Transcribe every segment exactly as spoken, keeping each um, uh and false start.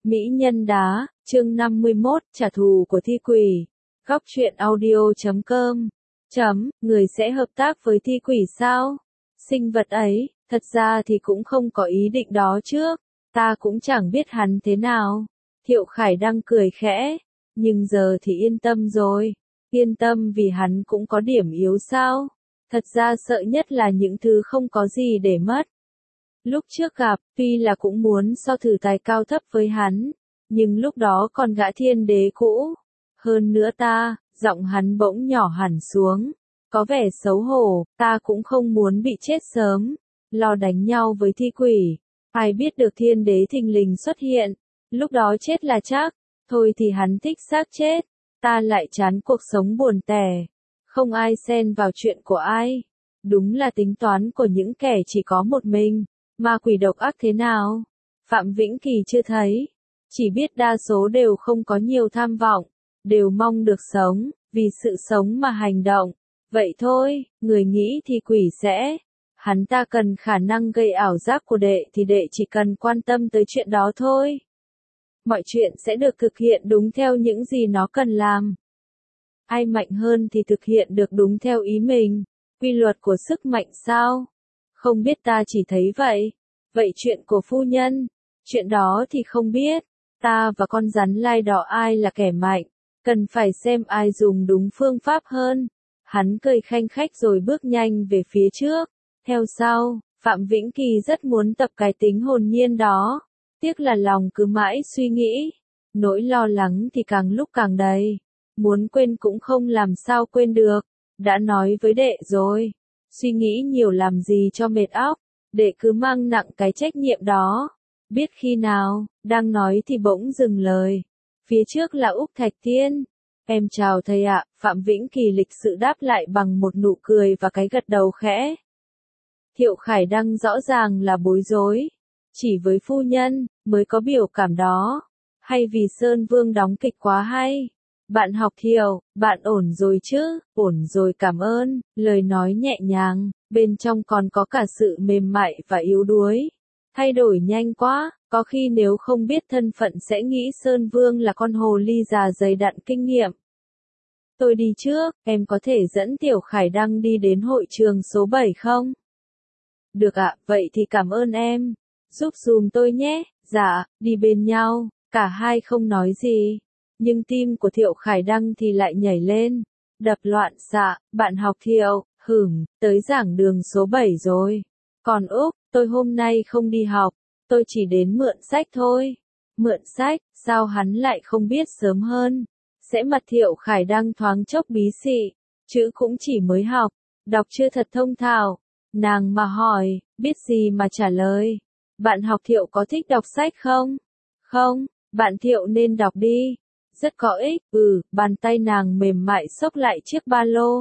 Mỹ nhân đá, chương năm mươi mốt, trả thù của thi quỷ. Góc truyện audio chấm com. Chấm, người sẽ hợp tác với thi quỷ sao? Sinh vật ấy, thật ra thì cũng không có ý định đó trước, ta cũng chẳng biết hắn thế nào. Thiệu Khải Đăng cười khẽ, nhưng giờ thì yên tâm rồi. Yên tâm vì hắn cũng có điểm yếu sao? Thật ra sợ nhất là những thứ không có gì để mất. Lúc trước gặp, tuy là cũng muốn so thử tài cao thấp với hắn, nhưng lúc đó còn gã thiên đế cũ. Hơn nữa ta, giọng hắn bỗng nhỏ hẳn xuống, có vẻ xấu hổ, ta cũng không muốn bị chết sớm, lo đánh nhau với thi quỷ. Ai biết được thiên đế thình lình xuất hiện, lúc đó chết là chắc, thôi thì hắn thích xác chết, ta lại chán cuộc sống buồn tẻ, không ai xen vào chuyện của ai. Đúng là tính toán của những kẻ chỉ có một mình. Ma quỷ độc ác thế nào? Phạm Vĩnh Kỳ chưa thấy. Chỉ biết đa số đều không có nhiều tham vọng, đều mong được sống, vì sự sống mà hành động. Vậy thôi, người nghĩ thì quỷ sẽ. Hắn ta cần khả năng gây ảo giác của đệ thì đệ chỉ cần quan tâm tới chuyện đó thôi. Mọi chuyện sẽ được thực hiện đúng theo những gì nó cần làm. Ai mạnh hơn thì thực hiện được đúng theo ý mình. Quy luật của sức mạnh sao? Không biết, ta chỉ thấy vậy. Vậy chuyện của phu nhân? Chuyện đó thì không biết. Ta và con rắn lai đỏ ai là kẻ mạnh? Cần phải xem ai dùng đúng phương pháp hơn. Hắn cười khanh khách rồi bước nhanh về phía trước. Theo sau, Phạm Vĩnh Kỳ rất muốn tập cái tính hồn nhiên đó. Tiếc là lòng cứ mãi suy nghĩ. Nỗi lo lắng thì càng lúc càng đầy. Muốn quên cũng không làm sao quên được. Đã nói với đệ rồi. Suy nghĩ nhiều làm gì cho mệt óc, để cứ mang nặng cái trách nhiệm đó. Biết khi nào, đang nói thì bỗng dừng lời. Phía trước là Úc Thạch Tiên. Em chào thầy ạ, Phạm Vĩnh Kỳ lịch sự đáp lại bằng một nụ cười và cái gật đầu khẽ. Thiệu Khải Đăng rõ ràng là bối rối. Chỉ với phu nhân, mới có biểu cảm đó. Hay vì Sơn Vương đóng kịch quá hay? Bạn học Thiệu, bạn ổn rồi chứ? Ổn rồi, cảm ơn. Lời nói nhẹ nhàng, bên trong còn có cả sự mềm mại và yếu đuối. Thay đổi nhanh quá, có khi nếu không biết thân phận sẽ nghĩ Sơn Vương là con hồ ly già dày đặn kinh nghiệm. Tôi đi trước, em có thể dẫn Tiểu Khải Đăng đi đến hội trường số bảy không? Được ạ, vậy thì cảm ơn em. Giúp dùm tôi nhé. Dạ, đi bên nhau, cả hai không nói gì. Nhưng tim của Thiệu Khải Đăng thì lại nhảy lên, đập loạn xạ. Bạn học Thiệu, hửm, tới giảng đường số bảy rồi. Còn Úc, tôi hôm nay không đi học, tôi chỉ đến mượn sách thôi. Mượn sách, sao hắn lại không biết sớm hơn? Sẽ mặt Thiệu Khải Đăng thoáng chốc bí xị, chữ cũng chỉ mới học, đọc chưa thật thông thạo. Nàng mà hỏi, biết gì mà trả lời. Bạn học Thiệu có thích đọc sách không? Không, bạn Thiệu nên đọc đi. Rất có ích, ừ, bàn tay nàng mềm mại xốc lại chiếc ba lô.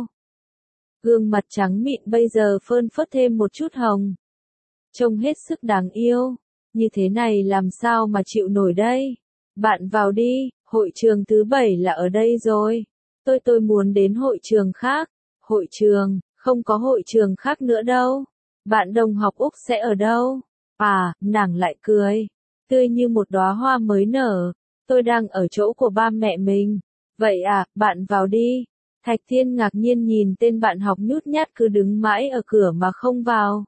Gương mặt trắng mịn bây giờ phơn phớt thêm một chút hồng. Trông hết sức đáng yêu, như thế này làm sao mà chịu nổi đây. Bạn vào đi, hội trường thứ bảy là ở đây rồi. Tôi tôi muốn đến hội trường khác. Hội trường, không có hội trường khác nữa đâu. Bạn đồng học Úc sẽ ở đâu? À, nàng lại cười, tươi như một đóa hoa mới nở. Tôi đang ở chỗ của ba mẹ mình. Vậy à, bạn vào đi. Thạch Thiên ngạc nhiên nhìn tên bạn học nhút nhát cứ đứng mãi ở cửa mà không vào.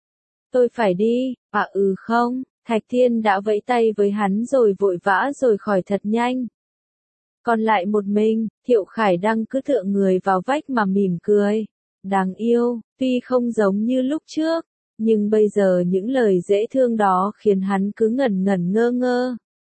Tôi phải đi. À ừ không, Thạch Thiên đã vẫy tay với hắn rồi vội vã rồi khỏi thật nhanh. Còn lại một mình, Thiệu Khải Đăng cứ tựa người vào vách mà mỉm cười. Đáng yêu, tuy không giống như lúc trước, nhưng bây giờ những lời dễ thương đó khiến hắn cứ ngẩn ngẩn ngơ ngơ.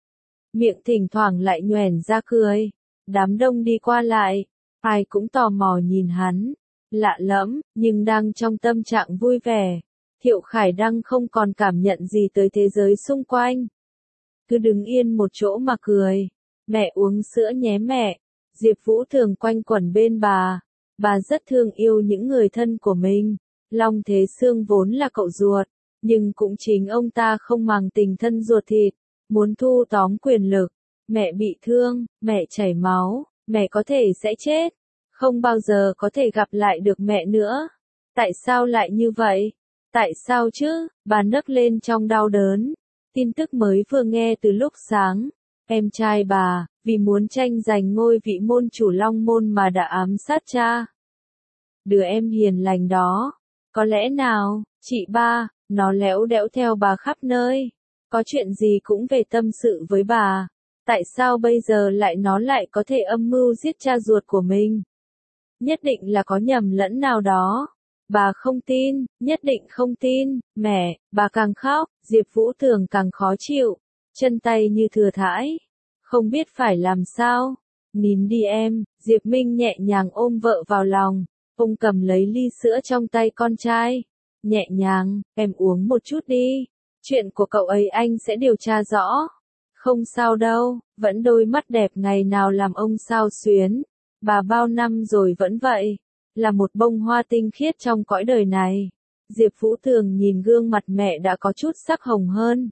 Miệng thỉnh thoảng lại nhoẻn ra cười. Đám đông đi qua lại, ai cũng tò mò nhìn hắn. Lạ lẫm, nhưng đang trong tâm trạng vui vẻ. Thiệu Khải Đăng không còn cảm nhận gì tới thế giới xung quanh. Cứ đứng yên một chỗ mà cười. Mẹ uống sữa nhé mẹ. Diệp Vũ thường quanh quẩn bên bà. Bà rất thương yêu những người thân của mình. Long Thế Sương vốn là cậu ruột, nhưng cũng chính ông ta không màng tình thân ruột thịt. Muốn thu tóm quyền lực, mẹ bị thương, mẹ chảy máu, mẹ có thể sẽ chết, không bao giờ có thể gặp lại được mẹ nữa. Tại sao lại như vậy? Tại sao chứ? Bà nấc lên trong đau đớn. Tin tức mới vừa nghe từ lúc sáng. Em trai bà, vì muốn tranh giành ngôi vị môn chủ Long Môn mà đã ám sát cha. Đứa em hiền lành đó. Có lẽ nào, chị ba, nó léo đẽo theo bà khắp nơi. Có chuyện gì cũng về tâm sự với bà. Tại sao bây giờ lại nó lại có thể âm mưu giết cha ruột của mình? Nhất định là có nhầm lẫn nào đó. Bà không tin, nhất định không tin. Mẹ, bà càng khóc, Diệp Vũ Tường càng khó chịu. Chân tay như thừa thãi. Không biết phải làm sao. Nín đi em, Diệp Minh nhẹ nhàng ôm vợ vào lòng. Ông cầm lấy ly sữa trong tay con trai. Nhẹ nhàng, em uống một chút đi. Chuyện của cậu ấy anh sẽ điều tra rõ. Không sao đâu, vẫn đôi mắt đẹp ngày nào làm ông sao xuyến. Bà bao năm rồi vẫn vậy. Là một bông hoa tinh khiết trong cõi đời này. Diệp Vũ Tường nhìn gương mặt mẹ đã có chút sắc hồng hơn.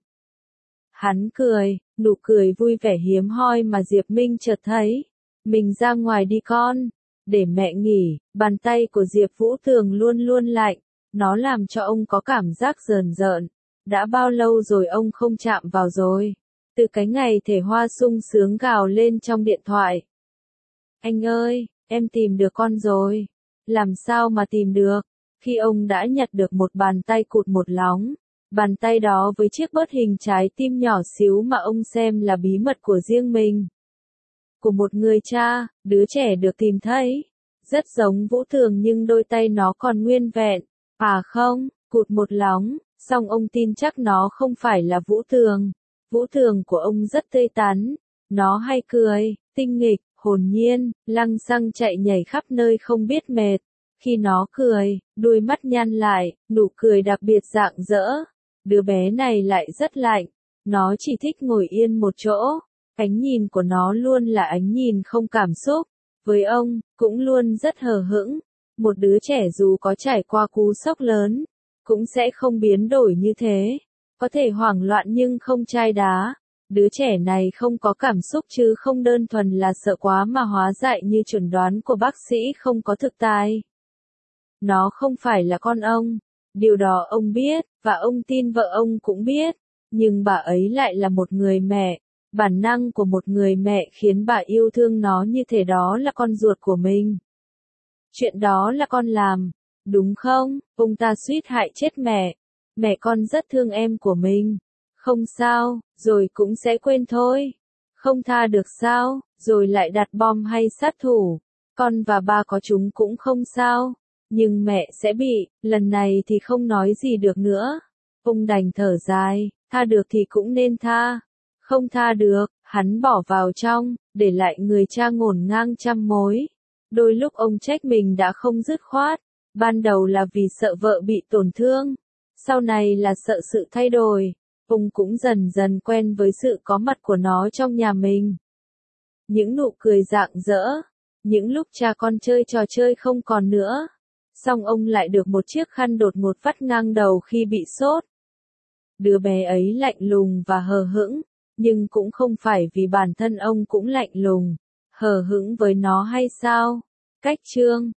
Hắn cười, nụ cười vui vẻ hiếm hoi mà Diệp Minh chợt thấy. Mình ra ngoài đi con. Để mẹ nghỉ, bàn tay của Diệp Vũ Tường luôn luôn lạnh. Nó làm cho ông có cảm giác rờn rợn. Đã bao lâu rồi ông không chạm vào rồi. Từ cái ngày thể hoa sung sướng gào lên trong điện thoại. Anh ơi, em tìm được con rồi. Làm sao mà tìm được? Khi ông đã nhặt được một bàn tay cụt một lóng. Bàn tay đó với chiếc bớt hình trái tim nhỏ xíu mà ông xem là bí mật của riêng mình. Của một người cha, đứa trẻ được tìm thấy. Rất giống Vũ Tường nhưng đôi tay nó còn nguyên vẹn. À không, cụt một lóng, song ông tin chắc nó không phải là Vũ Tường. Vũ Tường của ông rất tươi tắn. Nó hay cười, tinh nghịch, hồn nhiên, lăng xăng chạy nhảy khắp nơi không biết mệt. Khi nó cười, đôi mắt nhăn lại, nụ cười đặc biệt rạng rỡ. Đứa bé này lại rất lạnh. Nó chỉ thích ngồi yên một chỗ. Ánh nhìn của nó luôn là ánh nhìn không cảm xúc. Với ông, cũng luôn rất hờ hững. Một đứa trẻ dù có trải qua cú sốc lớn, cũng sẽ không biến đổi như thế. Có thể hoảng loạn nhưng không chai đá. Đứa trẻ này không có cảm xúc chứ không đơn thuần là sợ quá mà hóa dại như chuẩn đoán của bác sĩ không có thực tài. Nó không phải là con ông. Điều đó ông biết, và ông tin vợ ông cũng biết. Nhưng bà ấy lại là một người mẹ. Bản năng của một người mẹ khiến bà yêu thương nó như thể đó là con ruột của mình. Chuyện đó là con làm, đúng không? Ông ta suýt hại chết mẹ. Mẹ con rất thương em của mình. Không sao, rồi cũng sẽ quên thôi. Không tha được sao, rồi lại đặt bom hay sát thủ. Con và ba có chúng cũng không sao. Nhưng mẹ sẽ bị, lần này thì không nói gì được nữa. Ông đành thở dài, tha được thì cũng nên tha. Không tha được, hắn bỏ vào trong, để lại người cha ngổn ngang trăm mối. Đôi lúc ông trách mình đã không dứt khoát. Ban đầu là vì sợ vợ bị tổn thương. Sau này là sợ sự thay đổi. Ông cũng dần dần quen với sự có mặt của nó trong nhà mình. Những nụ cười rạng rỡ. Những lúc cha con chơi trò chơi không còn nữa. Xong ông lại được một chiếc khăn đột ngột vắt ngang đầu khi bị sốt. Đứa bé ấy lạnh lùng và hờ hững. Nhưng cũng không phải vì bản thân ông cũng lạnh lùng, hờ hững với nó hay sao? Cách chương